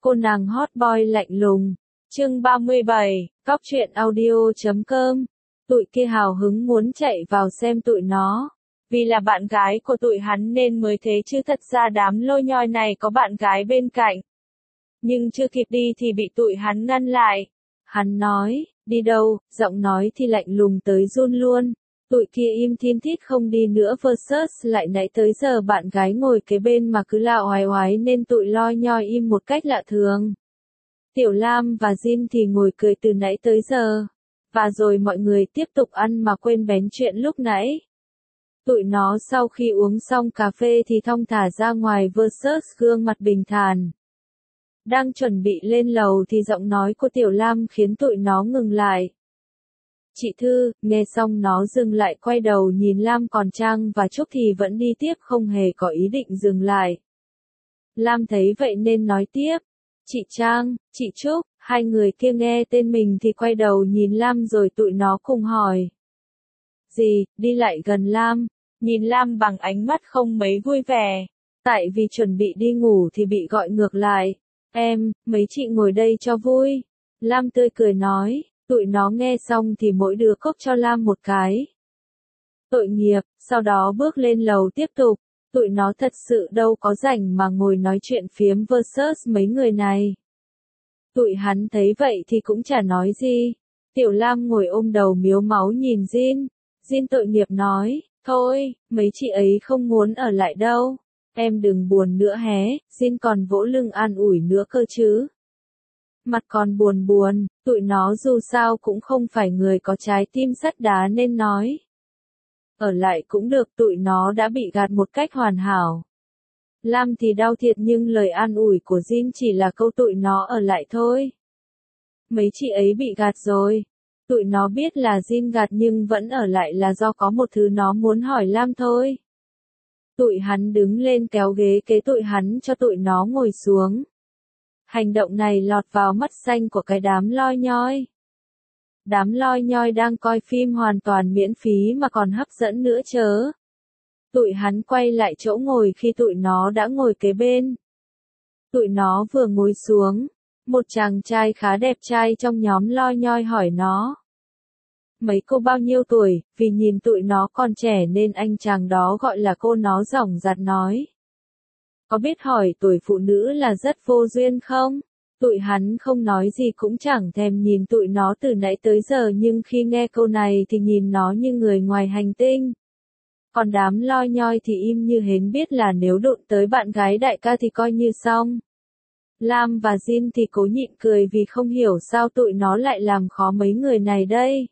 Cô nàng hot boy lạnh lùng. Chương 37, Cóc truyện audio.com. Tụi kia hào hứng muốn chạy vào xem tụi nó. Vì là bạn gái của tụi hắn nên mới thế chứ thật ra đám lôi nhoi này có bạn gái bên cạnh. Nhưng chưa kịp đi thì bị tụi hắn ngăn lại. Hắn nói, đi đâu, giọng nói thì lạnh lùng tới run luôn. Tụi kia im thiên thít không đi nữa versus lại nãy tới giờ bạn gái ngồi kế bên mà cứ lạo oái oái nên tụi loi nhoi im một cách lạ thường. Tiểu Lam và Jin thì ngồi cười từ nãy tới giờ. Và rồi mọi người tiếp tục ăn mà quên bén chuyện lúc nãy. Tụi nó sau khi uống xong cà phê thì thong thả ra ngoài versus gương mặt bình thản. Đang chuẩn bị lên lầu thì giọng nói của Tiểu Lam khiến tụi nó ngừng lại. Chị Thư, nghe xong nó dừng lại quay đầu nhìn Lam, còn Trang và Trúc thì vẫn đi tiếp không hề có ý định dừng lại. Lam thấy vậy nên nói tiếp. Chị Trang, chị Trúc, hai người kia nghe tên mình thì quay đầu nhìn Lam rồi tụi nó cùng hỏi. Gì, đi lại gần Lam, nhìn Lam bằng ánh mắt không mấy vui vẻ. Tại vì chuẩn bị đi ngủ thì bị gọi ngược lại. Em, mấy chị ngồi đây cho vui. Lam tươi cười nói. Tụi nó nghe xong thì mỗi đứa cốc cho Lam một cái. Tội nghiệp, sau đó bước lên lầu tiếp tục. Tụi nó thật sự đâu có rảnh mà ngồi nói chuyện phiếm versus mấy người này. Tụi hắn thấy vậy thì cũng chả nói gì. Tiểu Lam ngồi ôm đầu miếu máu nhìn Jin. Jin tội nghiệp nói, thôi, mấy chị ấy không muốn ở lại đâu. Em đừng buồn nữa hé, Jin còn vỗ lưng an ủi nữa cơ chứ. Mặt còn buồn, tụi nó dù sao cũng không phải người có trái tim sắt đá nên nói. Ở lại cũng được, tụi nó đã bị gạt một cách hoàn hảo. Lam thì đau thiệt nhưng lời an ủi của Jin chỉ là câu tụi nó ở lại thôi. Mấy chị ấy bị gạt rồi. Tụi nó biết là Jin gạt nhưng vẫn ở lại là do có một thứ nó muốn hỏi Lam thôi. Tụi hắn đứng lên kéo ghế kế tụi hắn cho tụi nó ngồi xuống. Hành động này lọt vào mắt xanh của cái đám loi nhoi. Đám loi nhoi đang coi phim hoàn toàn miễn phí mà còn hấp dẫn nữa chớ. Tụi hắn quay lại chỗ ngồi khi tụi nó đã ngồi kế bên. Tụi nó vừa ngồi xuống, một chàng trai khá đẹp trai trong nhóm loi nhoi hỏi nó. Mấy cô bao nhiêu tuổi, vì nhìn tụi nó còn trẻ nên anh chàng đó gọi là cô nó dỏng dặt nói. Có biết hỏi tuổi phụ nữ là rất vô duyên không? Tụi hắn không nói gì cũng chẳng thèm nhìn tụi nó từ nãy tới giờ nhưng khi nghe câu này thì nhìn nó như người ngoài hành tinh. Còn đám loi nhoi thì im như hến biết là nếu đụng tới bạn gái đại ca thì coi như xong. Lam và Jin thì cố nhịn cười vì không hiểu sao tụi nó lại làm khó mấy người này đây.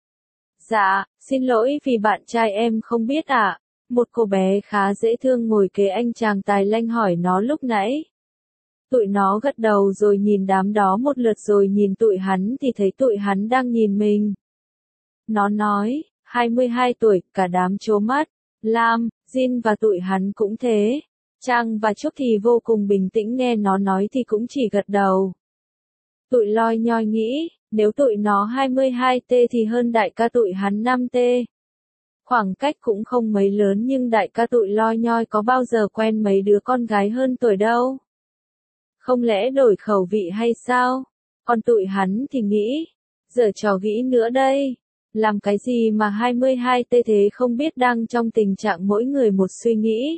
Dạ, xin lỗi vì bạn trai em không biết ạ. Một cô bé khá dễ thương ngồi kế anh chàng tài lanh hỏi nó lúc nãy. Tụi nó gật đầu rồi nhìn đám đó một lượt rồi nhìn tụi hắn thì thấy tụi hắn đang nhìn mình. Nó nói, 22 tuổi, cả đám trố mắt. Lam, Jin và tụi hắn cũng thế. Trang và Trúc thì vô cùng bình tĩnh nghe nó nói thì cũng chỉ gật đầu. Tụi loi nhoi nghĩ, nếu tụi nó 22T thì hơn đại ca tụi hắn 5T. Khoảng cách cũng không mấy lớn nhưng đại ca tụi loi nhoi có bao giờ quen mấy đứa con gái hơn tuổi đâu. Không lẽ đổi khẩu vị hay sao? Còn tụi hắn thì nghĩ, giờ trò nghĩ nữa đây. Làm cái gì mà 22T thế không biết đang trong tình trạng mỗi người một suy nghĩ.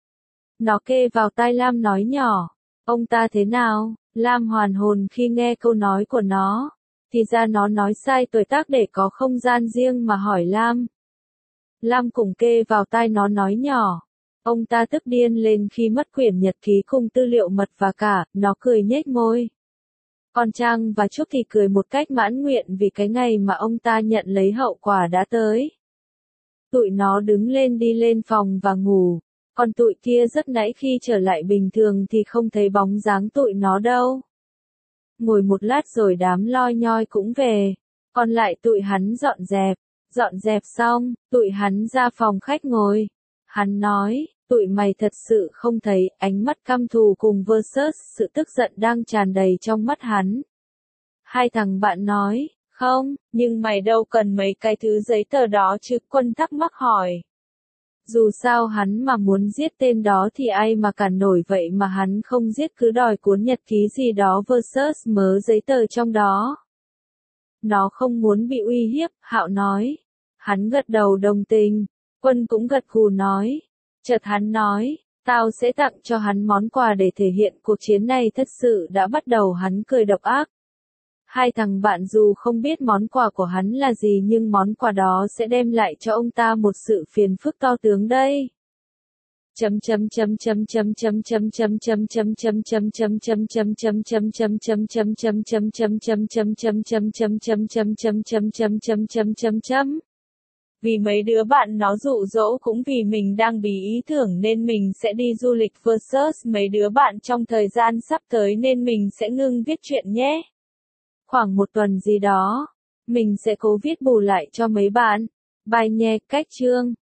Nó kê vào tai Lam nói nhỏ, ông ta thế nào? Lam hoàn hồn khi nghe câu nói của nó. Thì ra nó nói sai tuổi tác để có không gian riêng mà hỏi Lam. Lam cùng kê vào tai nó nói nhỏ. Ông ta tức điên lên khi mất quyển nhật ký cùng tư liệu mật và cả, nó cười nhếch môi. Còn Trang và Trúc thì cười một cách mãn nguyện vì cái ngày mà ông ta nhận lấy hậu quả đã tới. Tụi nó đứng lên đi lên phòng và ngủ. Còn tụi kia rất nãy khi trở lại bình thường thì không thấy bóng dáng tụi nó đâu. Ngồi một lát rồi đám loi nhoi cũng về. Còn lại tụi hắn dọn dẹp. Dọn dẹp xong, tụi hắn ra phòng khách ngồi. Hắn nói, tụi mày thật sự không thấy ánh mắt căm thù cùng versus sự tức giận đang tràn đầy trong mắt hắn. Hai thằng bạn nói, không, nhưng mày đâu cần mấy cái thứ giấy tờ đó chứ, Quân thắc mắc hỏi. Dù sao hắn mà muốn giết tên đó thì ai mà cản nổi, vậy mà hắn không giết cứ đòi cuốn nhật ký gì đó versus mớ giấy tờ trong đó. Nó không muốn bị uy hiếp, Hạo nói. Hắn gật đầu đồng tình, Quân cũng gật gù nói. Chợt hắn nói, tao sẽ tặng cho hắn món quà để thể hiện cuộc chiến này thật sự đã bắt đầu. Hắn cười độc ác. Hai thằng bạn dù không biết món quà của hắn là gì nhưng món quà đó sẽ đem lại cho ông ta một sự phiền phức to tướng đây. Vì mấy đứa bạn nó dụ dỗ, cũng vì mình đang bí ý tưởng nên mình sẽ đi du lịch versus mấy đứa bạn trong thời gian sắp tới nên mình sẽ ngưng viết truyện nhé. Khoảng một tuần gì đó, mình sẽ cố viết bù lại cho mấy bạn. Bye nhé, cách chương.